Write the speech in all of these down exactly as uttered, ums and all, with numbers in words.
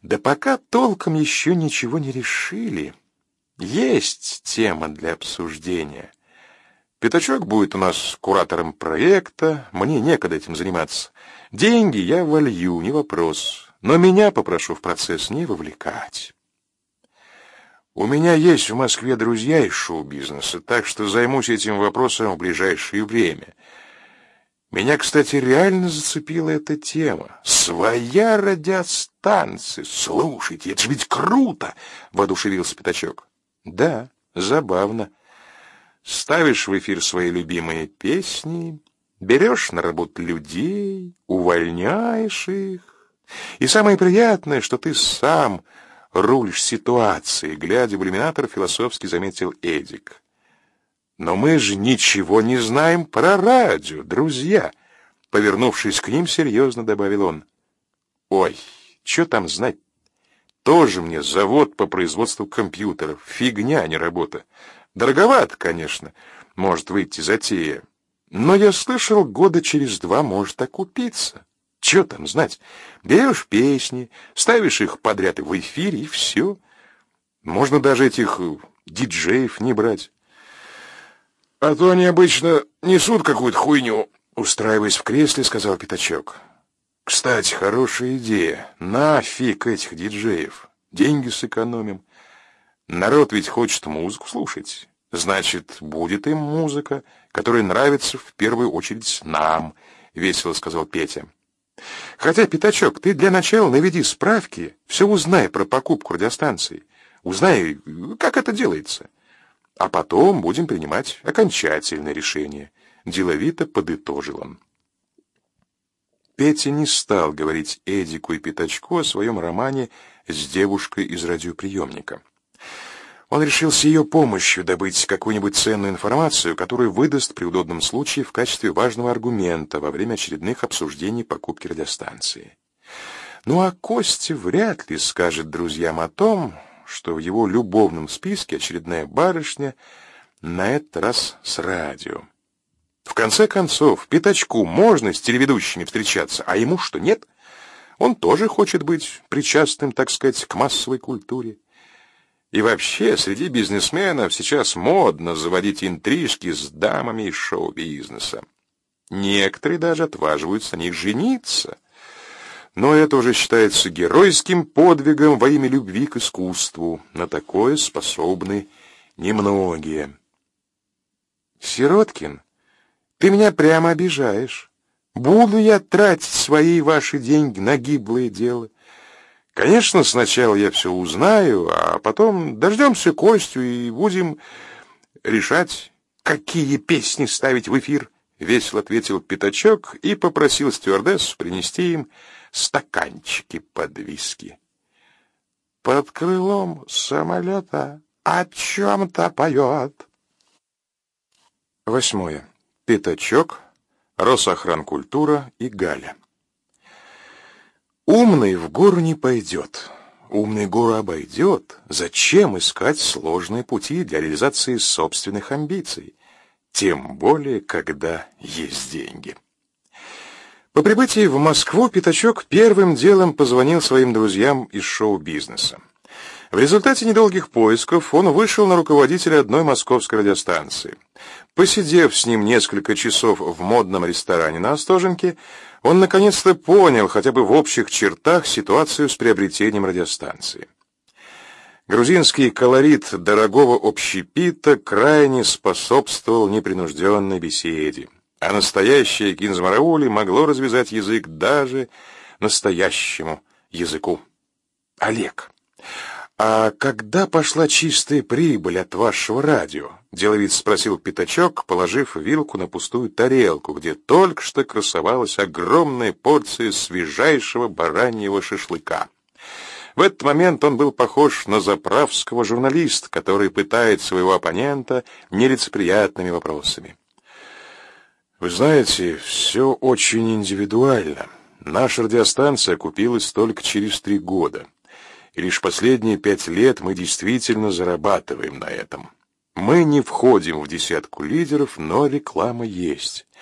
Да пока толком еще ничего не решили. Есть тема для обсуждения. Пятачок будет у нас куратором проекта, мне некогда этим заниматься. Деньги я волью, не вопрос, но меня попрошу в процесс не вовлекать. У меня есть в Москве друзья из шоу-бизнеса, так что займусь этим вопросом в ближайшее время. Меня, кстати, реально зацепила эта тема. Своя радиостанция. Слушайте, это же ведь круто, воодушевился Пятачок. Да, забавно. Ставишь в эфир свои любимые песни, берешь на работу людей, увольняешь их. И самое приятное, что ты сам рулишь ситуацией, глядя в иллюминатор, философски заметил Эдик. Но мы же ничего не знаем про радио, друзья. Повернувшись к ним, серьезно добавил он. Ой, что там знать? Тоже мне завод по производству компьютеров. Фигня, а не работа. Дороговато, конечно, может выйти затея. Но я слышал, года через два может окупиться. Что там знать? Берешь песни, ставишь их подряд в эфире, и все. Можно даже этих диджеев не брать. А то они обычно несут какую-то хуйню, устраиваясь в кресле, сказал Пятачок. Кстати, хорошая идея. Нафиг этих диджеев. Деньги сэкономим. Народ ведь хочет музыку слушать. Значит, будет им музыка, которая нравится в первую очередь нам, весело сказал Петя. Хотя, Пятачок, ты для начала наведи справки, все узнай про покупку радиостанции. Узнай, как это делается. А потом будем принимать окончательное решение, деловито подытожил он. Петя не стал говорить Эдику и Пятачку о своем романе с девушкой из радиоприемника. Он решил с ее помощью добыть какую-нибудь ценную информацию, которую выдаст при удобном случае в качестве важного аргумента во время очередных обсуждений покупки радиостанции. Ну а Костя вряд ли скажет друзьям о том, что в его любовном списке очередная барышня, на этот раз с радио. В конце концов, Пятачку можно с телеведущими встречаться, а ему что, нет? Он тоже хочет быть причастным, так сказать, к массовой культуре. И вообще, среди бизнесменов сейчас модно заводить интрижки с дамами из шоу-бизнеса. Некоторые даже отваживаются на них жениться. Но это уже считается геройским подвигом во имя любви к искусству. На такое способны немногие. Сироткин, ты меня прямо обижаешь. Буду я тратить свои и ваши деньги на гиблое дело. Конечно, сначала я все узнаю, а потом дождемся Костю и будем решать, какие песни ставить в эфир, весело ответил Пятачок и попросил стюардессу принести им стаканчики под виски. Под крылом самолета о чем-то поет. Восьмое. Пятачок, Росохранкультура и Галя. Умный в гору не пойдет, умный гору обойдет. Зачем искать сложные пути для реализации собственных амбиций? Тем более, когда есть деньги. По прибытии в Москву Пятачок первым делом позвонил своим друзьям из шоу-бизнеса. В результате недолгих поисков он вышел на руководителя одной московской радиостанции. Посидев с ним несколько часов в модном ресторане на Остоженке, он наконец-то понял хотя бы в общих чертах ситуацию с приобретением радиостанции. Грузинский колорит дорогого общепита крайне способствовал непринужденной беседе, а настоящее кинзмараули могло развязать язык даже настоящему языку. Олег, а когда пошла чистая прибыль от вашего радио? Деловито спросил Пятачок, положив вилку на пустую тарелку, где только что красовалась огромная порция свежайшего бараньего шашлыка. В этот момент он был похож на заправского журналиста, который пытает своего оппонента нелицеприятными вопросами. Вы знаете, все очень индивидуально. Наша радиостанция окупилась только через три года. И лишь последние пять лет мы действительно зарабатываем на этом. Мы не входим в десятку лидеров, но реклама есть.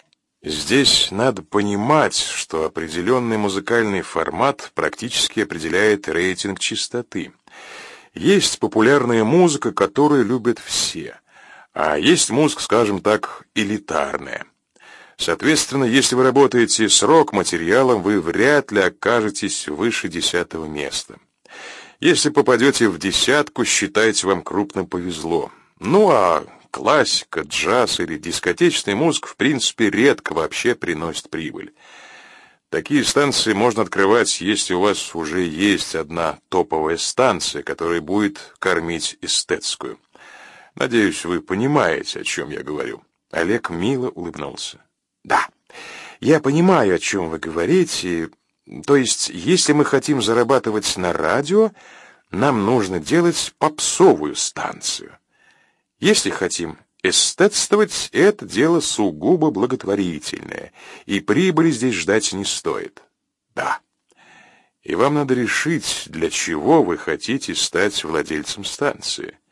Здесь надо понимать, что определенный музыкальный формат практически определяет рейтинг частоты. Есть популярная музыка, которую любят все, а есть музыка, скажем так, элитарная. Соответственно, если вы работаете с рок-материалом, вы вряд ли окажетесь выше десятого места. Если попадете в десятку, считайте, вам крупно повезло. Ну а классика, джаз или дискотечная музыка в принципе редко вообще приносит прибыль. Такие станции можно открывать, если у вас уже есть одна топовая станция, которая будет кормить эстетскую. Надеюсь, вы понимаете, о чем я говорю. Олег мило улыбнулся. Да, я понимаю, о чем вы говорите. То есть, если мы хотим зарабатывать на радио, нам нужно делать попсовую станцию. Если хотим эстетствовать, это дело сугубо благотворительное, и прибыли здесь ждать не стоит. Да. И вам надо решить, для чего вы хотите стать владельцем станции.